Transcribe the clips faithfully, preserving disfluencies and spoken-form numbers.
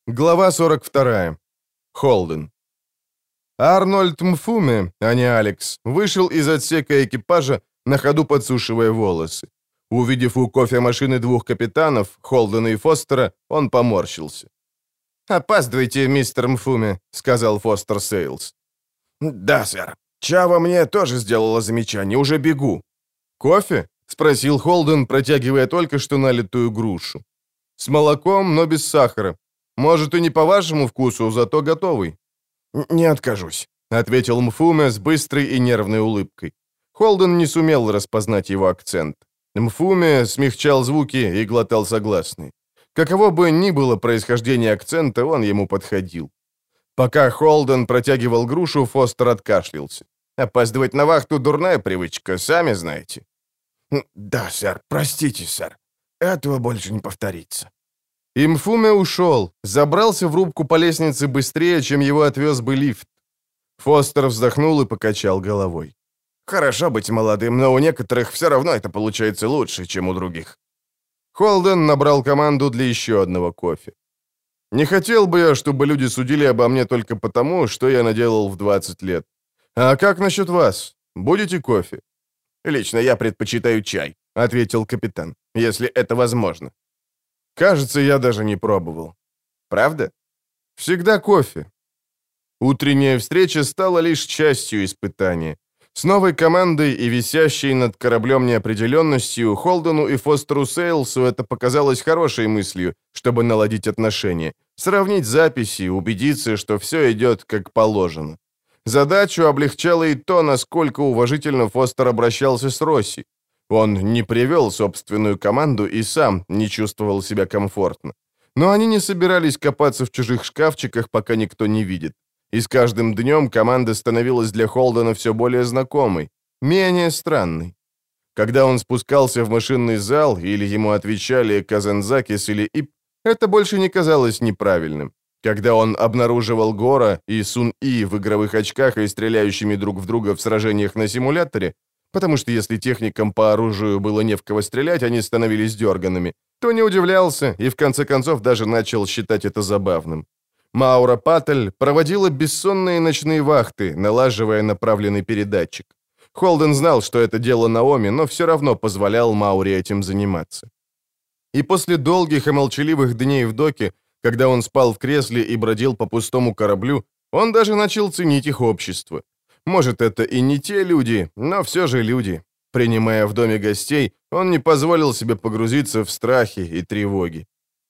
Глава сорок вторая. Холден. Арнольд Мфуме, а не Алекс, вышел из отсека экипажа, на ходу подсушивая волосы. Увидев у кофемашины двух капитанов, Холдена и Фостера, он поморщился. «Опаздывайте, мистер Мфуме», — сказал Фостер Сейлс. «Да, сэр. Чава мне тоже сделала замечание, уже бегу». «Кофе?» — спросил Холден, протягивая только что налитую грушу. «С молоком, но без сахара. Может, и не по вашему вкусу, зато готовый». «Не откажусь», — ответил Мфуме с быстрой и нервной улыбкой. Холден не сумел распознать его акцент. Мфуме смягчал звуки и глотал согласные. Каково бы ни было происхождение акцента, он ему подходил. Пока Холден протягивал грушу, Фостер откашлялся. «Опаздывать на вахту — дурная привычка, сами знаете». «Да, сэр, простите, сэр. Этого больше не повторится». И Мфуме ушел, забрался в рубку по лестнице быстрее, чем его отвез бы лифт. Фостер вздохнул и покачал головой. «Хорошо быть молодым, но у некоторых все равно это получается лучше, чем у других». Холден набрал команду для еще одного кофе. «Не хотел бы я, чтобы люди судили обо мне только потому, что я наделал в двадцать лет. А как насчет вас? Будете кофе?» «Лично я предпочитаю чай», — ответил капитан, — «если это возможно». «Кажется, я даже не пробовал». «Правда?» «Всегда кофе». Утренняя встреча стала лишь частью испытания. С новой командой и висящей над кораблем неопределенностью Холдену и Фостеру Сейлсу это показалось хорошей мыслью, чтобы наладить отношения, сравнить записи, убедиться, что все идет как положено. Задачу облегчало и то, насколько уважительно Фостер обращался с Росси. Он не привел собственную команду и сам не чувствовал себя комфортно. Но они не собирались копаться в чужих шкафчиках, пока никто не видит. И с каждым днем команда становилась для Холдена все более знакомой, менее странной. Когда он спускался в машинный зал, или ему отвечали Казанзакис или Ип, это больше не казалось неправильным. Когда он обнаруживал Гора и Сун-И в игровых очках и стреляющими друг в друга в сражениях на симуляторе, потому что если техникам по оружию было не в кого стрелять, они становились дерганными, то не удивлялся и в конце концов даже начал считать это забавным. Маура Паттель проводила бессонные ночные вахты, налаживая направленный передатчик. Холден знал, что это дело Наоми, но все равно позволял Мауре этим заниматься. И после долгих и молчаливых дней в доке, когда он спал в кресле и бродил по пустому кораблю, он даже начал ценить их общество. Может, это и не те люди, но все же люди. Принимая в доме гостей, он не позволил себе погрузиться в страхи и тревоги.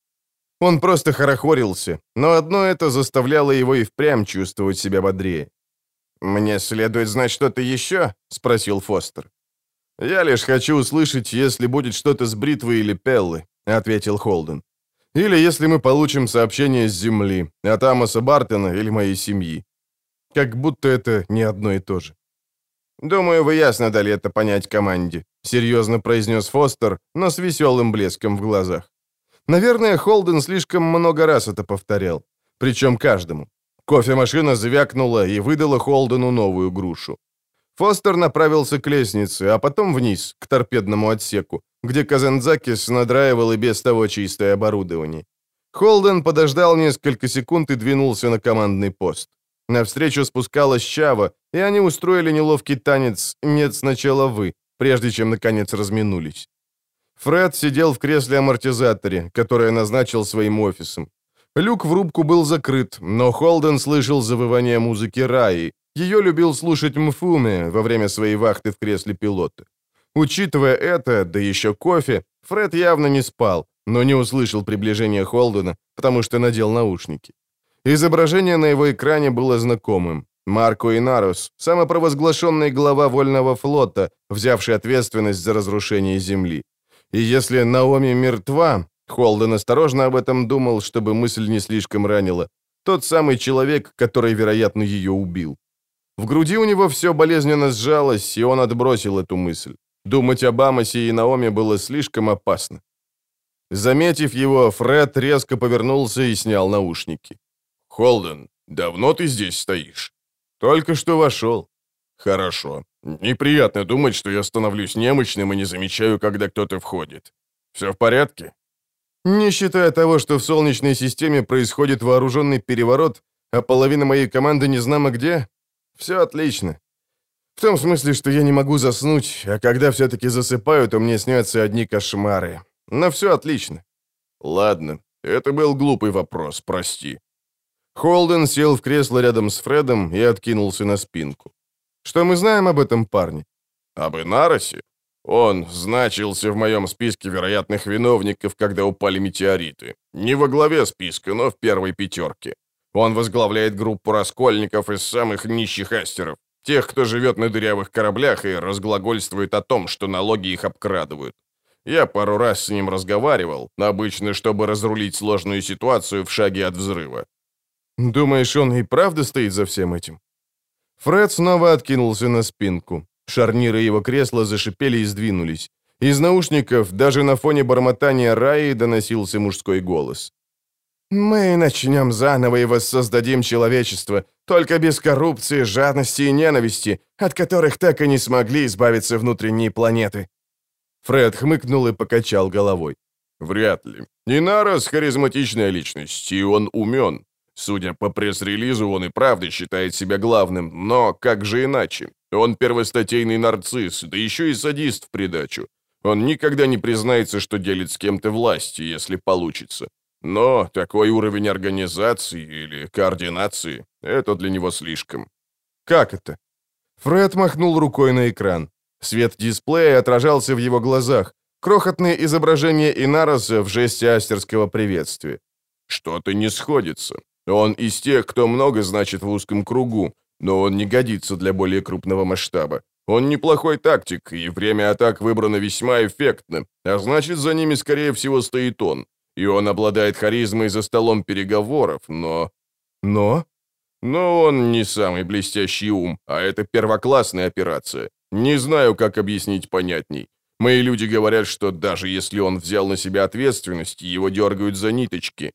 Он просто хорохорился, но одно это заставляло его и впрямь чувствовать себя бодрее. «Мне следует знать что-то еще?» — спросил Фостер. «Я лишь хочу услышать, если будет что-то с бритвы или Пеллы», — ответил Холден. «Или если мы получим сообщение с Земли, от Амоса Бартона или моей семьи. Как будто это не одно и то же». «Думаю, вы ясно дали это понять команде», — серьезно произнес Фостер, но с веселым блеском в глазах. Наверное, Холден слишком много раз это повторял. Причем каждому. Кофемашина звякнула и выдала Холдену новую грушу. Фостер направился к лестнице, а потом вниз, к торпедному отсеку, где Казанзакис надраивал и без того чистое оборудование. Холден подождал несколько секунд и двинулся на командный пост. Навстречу спускалась Чава, и они устроили неловкий танец «Нет, сначала вы», прежде чем, наконец, разминулись. Фред сидел в кресле-амортизаторе, которое назначил своим офисом. Люк в рубку был закрыт, но Холден слышал завывание музыки Раи. Ее любил слушать Мфуме во время своей вахты в кресле пилота. Учитывая это, да еще кофе, Фред явно не спал, но не услышал приближения Холдена, потому что надел наушники. Изображение на его экране было знакомым. Марко Инарос, самопровозглашенный глава Вольного флота, взявший ответственность за разрушение Земли. И если Наоми мертва, Холден осторожно об этом думал, чтобы мысль не слишком ранила, тот самый человек, который, вероятно, ее убил. В груди у него все болезненно сжалось, и он отбросил эту мысль. Думать об Амосе и Наоми было слишком опасно. Заметив его, Фред резко повернулся и снял наушники. «Холден, давно ты здесь стоишь?» «Только что вошел». «Хорошо. Неприятно думать, что я становлюсь немощным и не замечаю, когда кто-то входит. Все в порядке?» Не считая того, что в Солнечной системе происходит вооруженный переворот, а половина моей команды не знамо где, все отлично. В том смысле, что я не могу заснуть, а когда все-таки засыпаю, то мне снятся одни кошмары. Но все отлично. Ладно, это был глупый вопрос, прости. Холден сел в кресло рядом с Фредом и откинулся на спинку. Что мы знаем об этом парне? Об Инаросе? Он значился в моем списке вероятных виновников, когда упали метеориты. Не во главе списка, но в первой пятерке. Он возглавляет группу раскольников из самых нищих астеров. Тех, кто живет на дырявых кораблях и разглагольствует о том, что налоги их обкрадывают. Я пару раз с ним разговаривал, обычно, чтобы разрулить сложную ситуацию в шаге от взрыва. Думаешь, он и правда стоит за всем этим? Фред снова откинулся на спинку. Шарниры его кресла зашипели и сдвинулись. Из наушников даже на фоне бормотания Раи доносился мужской голос. «Мы начнем заново и воссоздадим человечество, только без коррупции, жадности и ненависти, от которых так и не смогли избавиться внутренние планеты». Фред хмыкнул и покачал головой. «Вряд ли. Инарос — харизматичная личность, и он умен. Судя по пресс-релизу, он и правда считает себя главным, но как же иначе? Он первостатейный нарцисс, да еще и садист в придачу. Он никогда не признается, что делит с кем-то власть, если получится. Но такой уровень организации или координации — это для него слишком». «Как это?» Фред махнул рукой на экран. Свет дисплея отражался в его глазах. Крохотное изображение Инароса в жесте астерского приветствия. «Что-то не сходится. Он из тех, кто много значит в узком кругу, но он не годится для более крупного масштаба. Он неплохой тактик, и время атак выбрано весьма эффектно, а значит, за ними, скорее всего, стоит он. И он обладает харизмой за столом переговоров, но... Но? Но он не самый блестящий ум, а это первоклассная операция. Не знаю, как объяснить понятней. Мои люди говорят, что даже если он взял на себя ответственность, его дергают за ниточки».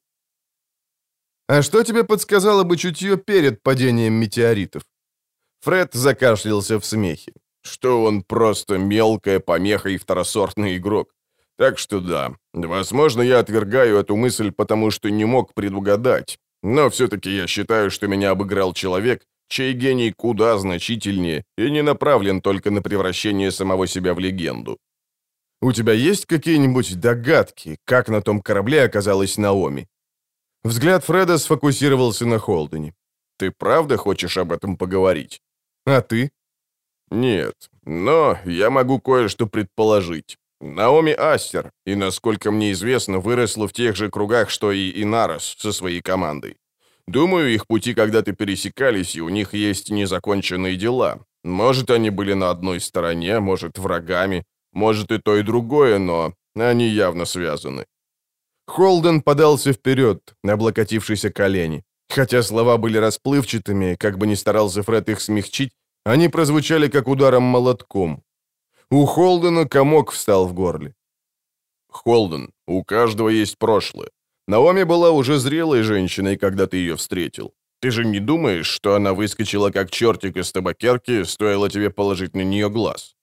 «А что тебе подсказало бы чутье перед падением метеоритов?» Фред закашлялся в смехе. «Что он просто мелкая помеха и второсортный игрок. Так что да, возможно, я отвергаю эту мысль, потому что не мог предугадать. Но все-таки я считаю, что меня обыграл человек, чей гений куда значительнее и не направлен только на превращение самого себя в легенду. У тебя есть какие-нибудь догадки, как на том корабле оказалась Наоми?» Взгляд Фреда сфокусировался на Холдене. «Ты правда хочешь об этом поговорить?» «А ты?» «Нет, но я могу кое-что предположить. Наоми Астер, и, насколько мне известно, выросла в тех же кругах, что и Инарос со своей командой. Думаю, их пути когда-то пересекались, и у них есть незаконченные дела. Может, они были на одной стороне, может, врагами, может, и то, и другое, но они явно связаны». Холден подался вперед, облокотившись о колени. Хотя слова были расплывчатыми, как бы ни старался Фред их смягчить, они прозвучали как ударом молотком. У Холдена комок встал в горле. «Холден, у каждого есть прошлое. Наоми была уже зрелой женщиной, когда ты ее встретил. Ты же не думаешь, что она выскочила как чертик из табакерки, стоило тебе положить на нее глаз?»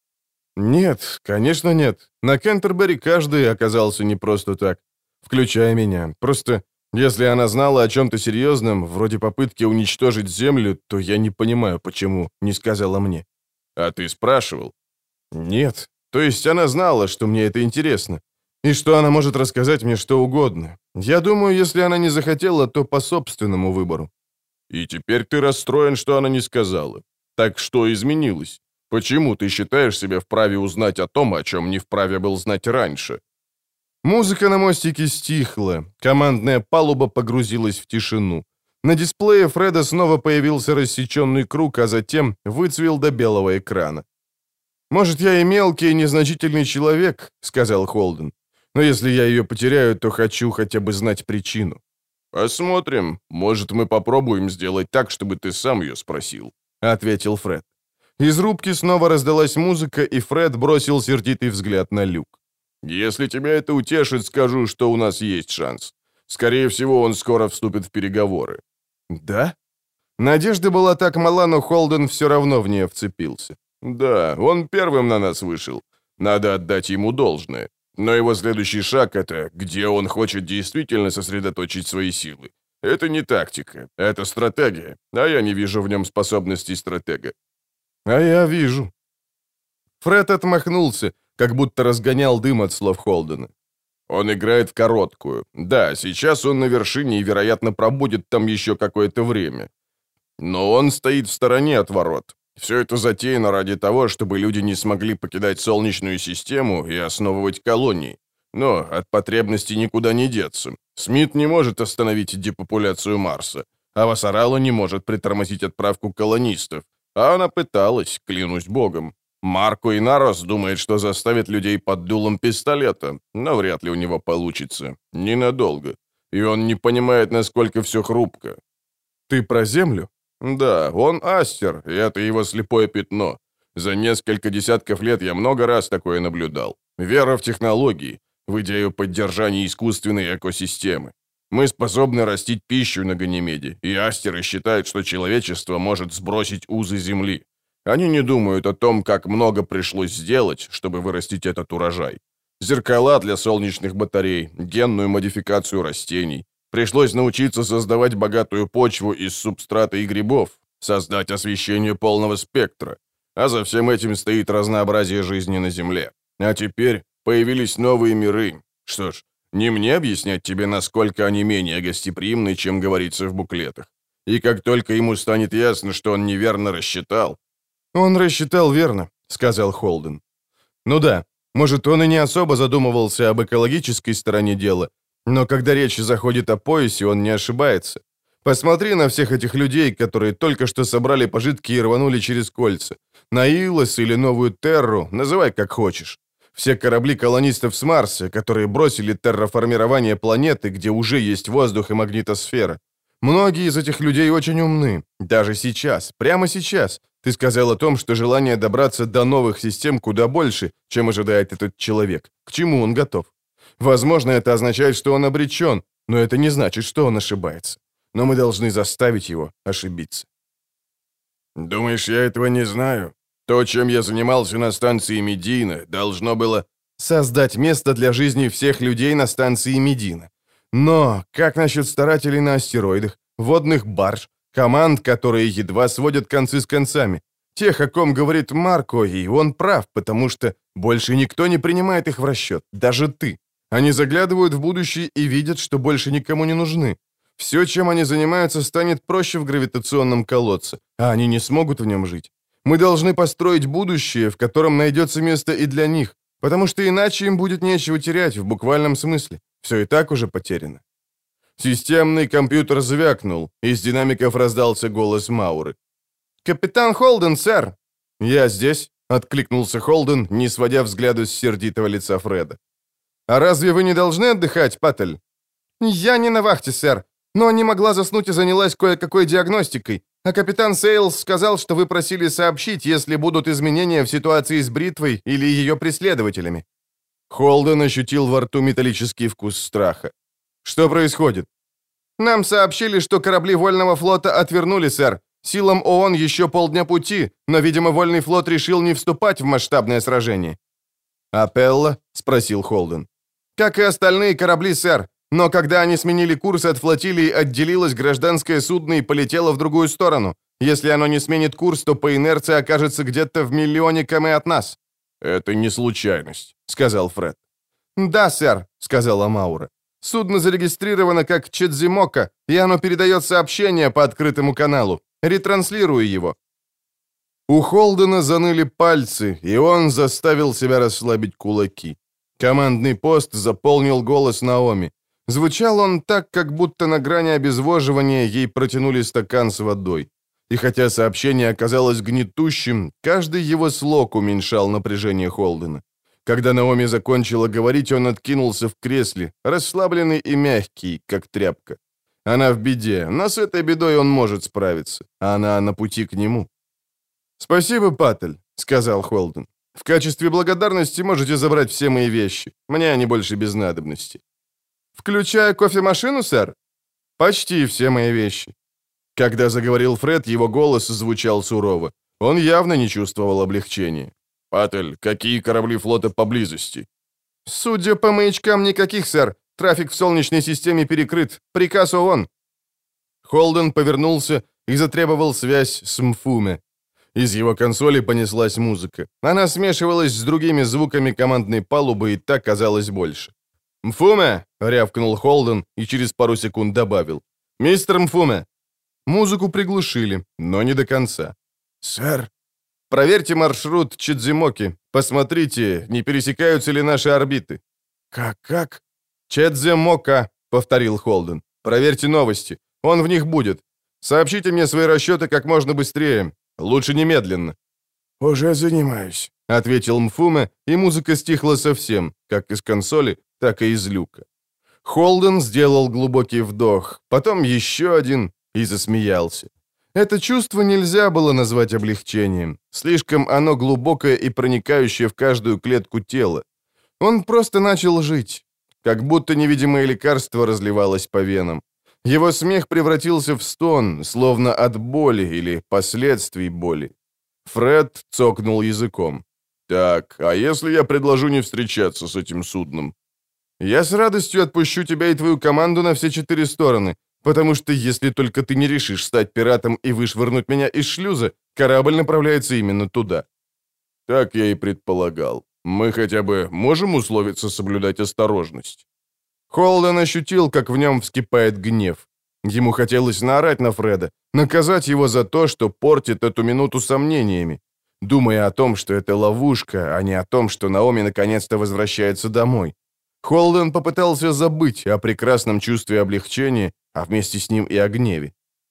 «Нет, конечно нет. На Кентербери каждый оказался не просто так, включая меня. Просто, если она знала о чем-то серьезном, вроде попытки уничтожить Землю, то я не понимаю, почему не сказала мне». «А ты спрашивал?» «Нет. То есть она знала, что мне это интересно, и что она может рассказать мне что угодно. Я думаю, если она не захотела, то по собственному выбору». «И теперь ты расстроен, что она не сказала. Так что изменилось? Почему ты считаешь себя вправе узнать о том, о чем не вправе был знать раньше?» Музыка на мостике стихла, командная палуба погрузилась в тишину. На дисплее Фреда снова появился рассеченный круг, а затем выцвел до белого экрана. «Может, я и мелкий, и незначительный человек», — сказал Холден. «Но если я ее потеряю, то хочу хотя бы знать причину». «Посмотрим. Может, мы попробуем сделать так, чтобы ты сам ее спросил», — ответил Фред. Из рубки снова раздалась музыка, и Фред бросил сердитый взгляд на люк. «Если тебя это утешит, скажу, что у нас есть шанс. Скорее всего, он скоро вступит в переговоры». «Да?» Надежда была так мала, но Холден все равно в нее вцепился. «Да, он первым на нас вышел. Надо отдать ему должное. Но его следующий шаг — это где он хочет действительно сосредоточить свои силы. Это не тактика, это стратегия, а я не вижу в нем способностей стратега. А я вижу. Фред отмахнулся, как будто разгонял дым от слов Холдена. Он играет в короткую. Да, сейчас он на вершине и, вероятно, пробудет там еще какое-то время. Но он стоит в стороне от ворот. Все это затеяно ради того, чтобы люди не смогли покидать Солнечную систему и основывать колонии. Но от потребности никуда не деться. Смит не может остановить депопуляцию Марса, а Вассарало не может притормозить отправку колонистов. А она пыталась, клянусь богом. Марко Инарос думает, что заставит людей под дулом пистолета, но вряд ли у него получится. Ненадолго. И он не понимает, насколько все хрупко. Ты про Землю? Да, он астер, и это его слепое пятно. За несколько десятков лет я много раз такое наблюдал. Вера в технологии, в идею поддержания искусственной экосистемы. Мы способны растить пищу на Ганимеде, и астеры считают, что человечество может сбросить узы Земли. Они не думают о том, как много пришлось сделать, чтобы вырастить этот урожай. Зеркала для солнечных батарей, генную модификацию растений. Пришлось научиться создавать богатую почву из субстрата и грибов, создать освещение полного спектра. А за всем этим стоит разнообразие жизни на Земле. А теперь появились новые миры. Что ж, не мне объяснять тебе, насколько они менее гостеприимны, чем говорится в буклетах. И как только ему станет ясно, что он неверно рассчитал... «Он рассчитал верно», — сказал Холден. «Ну да, может, он и не особо задумывался об экологической стороне дела, но когда речь заходит о поясе, он не ошибается. Посмотри на всех этих людей, которые только что собрали пожитки и рванули через кольца. На Илос или Новую Терру, называй как хочешь. Все корабли колонистов с Марса, которые бросили терраформирование планеты, где уже есть воздух и магнитосфера. Многие из этих людей очень умны. Даже сейчас, прямо сейчас, ты сказал о том, что желание добраться до новых систем куда больше, чем ожидает этот человек. К чему он готов? Возможно, это означает, что он обречен, но это не значит, что он ошибается. Но мы должны заставить его ошибиться. Думаешь, я этого не знаю? То, чем я занимался на станции Медина, должно было создать место для жизни всех людей на станции Медина. Но как насчет старателей на астероидах, водных барж, команд, которые едва сводят концы с концами? Тех, о ком говорит Марко, и он прав, потому что больше никто не принимает их в расчет, даже ты. Они заглядывают в будущее и видят, что больше никому не нужны. Все, чем они занимаются, станет проще в гравитационном колодце, а они не смогут в нем жить. Мы должны построить будущее, в котором найдется место и для них, потому что иначе им будет нечего терять в буквальном смысле. Все и так уже потеряно. Системный компьютер звякнул, из динамиков раздался голос Мауры. «Капитан Холден, сэр!» «Я здесь», — откликнулся Холден, не сводя взгляда с сердитого лица Фреда. «А разве вы не должны отдыхать, Паттель?» «Я не на вахте, сэр, но не могла заснуть и занялась кое-какой диагностикой, а капитан Сейлс сказал, что вы просили сообщить, если будут изменения в ситуации с бритвой или ее преследователями». Холден ощутил во рту металлический вкус страха. «Что происходит?» «Нам сообщили, что корабли Вольного флота отвернули, сэр. Силам ООН еще полдня пути, но, видимо, Вольный флот решил не вступать в масштабное сражение». «Апелла?» — спросил Холден. «Как и остальные корабли, сэр. Но когда они сменили курс от флотилии, отделилось гражданское судно и полетело в другую сторону. Если оно не сменит курс, то по инерции окажется где-то в миллионе км от нас». «Это не случайность», — сказал Фред. «Да, сэр», — сказала Маура. «Судно зарегистрировано как Чедзимока, и оно передает сообщение по открытому каналу. Ретранслирую его». У Холдена заныли пальцы, и он заставил себя расслабить кулаки. Командный пост заполнил голос Наоми. Звучал он так, как будто на грани обезвоживания ей протянули стакан с водой. И хотя сообщение оказалось гнетущим, каждый его слог уменьшал напряжение Холдена. Когда Наоми закончила говорить, он откинулся в кресле, расслабленный и мягкий, как тряпка. Она в беде, но с этой бедой он может справиться, а она на пути к нему. «Спасибо, Паттель», — сказал Холден. «В качестве благодарности можете забрать все мои вещи. Мне они больше без надобности». «Включая кофемашину, сэр?» «Почти все мои вещи». Когда заговорил Фред, его голос звучал сурово. Он явно не чувствовал облегчения. «Паттель, какие корабли флота поблизости?» «Судя по маячкам, никаких, сэр. Трафик в Солнечной системе перекрыт. Приказ ООН». Холден повернулся и затребовал связь с Мфуме. Из его консоли понеслась музыка. Она смешивалась с другими звуками командной палубы, и так казалось больше. «Мфуме!» — рявкнул Холден и через пару секунд добавил. «Мистер Мфуме!» Музыку приглушили, но не до конца. «Сэр?» «Проверьте маршрут Чидзимоки. Посмотрите, не пересекаются ли наши орбиты». «Как-как?» «Чидзимока», — повторил Холден. «Проверьте новости. Он в них будет. Сообщите мне свои расчеты как можно быстрее. Лучше немедленно». «Уже занимаюсь», — ответил Мфуме, и музыка стихла совсем, как из консоли, так и из люка. Холден сделал глубокий вдох, потом еще один и засмеялся. Это чувство нельзя было назвать облегчением. Слишком оно глубокое и проникающее в каждую клетку тела. Он просто начал жить. Как будто невидимое лекарство разливалось по венам. Его смех превратился в стон, словно от боли или последствий боли. Фред цокнул языком. «Так, а если я предложу не встречаться с этим судном?» «Я с радостью отпущу тебя и твою команду на все четыре стороны, потому что если только ты не решишь стать пиратом и вышвырнуть меня из шлюза, корабль направляется именно туда». «Так я и предполагал. Мы хотя бы можем условиться соблюдать осторожность?» Холден ощутил, как в нем вскипает гнев. Ему хотелось наорать на Фреда, наказать его за то, что портит эту минуту сомнениями, думая о том, что это ловушка, а не о том, что Наоми наконец-то возвращается домой. Холден попытался забыть о прекрасном чувстве облегчения, а вместе с ним и о гневе.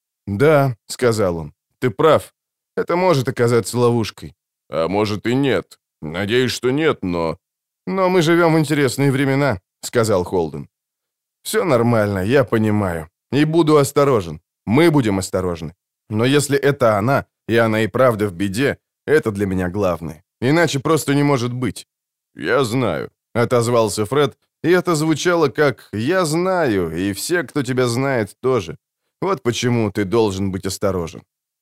«Да», — сказал он, — «ты прав. Это может оказаться ловушкой». «А может и нет. Надеюсь, что нет, но...» «Но мы живем в интересные времена», — сказал Холден. «Все нормально, я понимаю. И буду осторожен. Мы будем осторожны. Но если это она, и она и правда в беде, это для меня главное. Иначе просто не может быть». «Я знаю», — отозвался Фред, и это звучало как «я знаю, и все, кто тебя знает, тоже». Вот почему ты должен быть осторожен.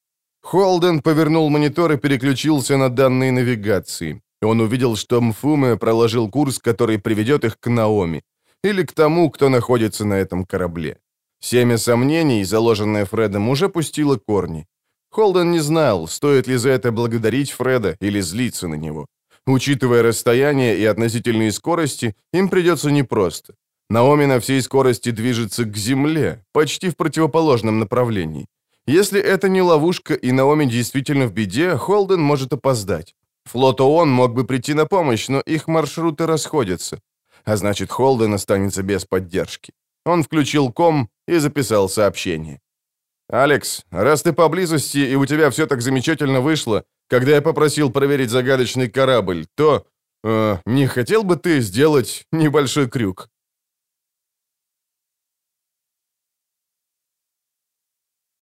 Холден повернул монитор и переключился на данные навигации. Он увидел, что Мфуме проложил курс, который приведет их к Наоми, или к тому, кто находится на этом корабле. Семя сомнений, заложенное Фредом, уже пустило корни. Холден не знал, стоит ли за это благодарить Фреда или злиться на него. Учитывая расстояние и относительные скорости, им придется непросто. Наоми на всей скорости движется к Земле, почти в противоположном направлении. Если это не ловушка и Наоми действительно в беде, Холден может опоздать. Флот ООН мог бы прийти на помощь, но их маршруты расходятся. А значит, Холден останется без поддержки. Он включил ком и записал сообщение. «Алекс, раз ты поблизости и у тебя все так замечательно вышло, когда я попросил проверить загадочный корабль, то... Э, не хотел бы ты сделать небольшой крюк?»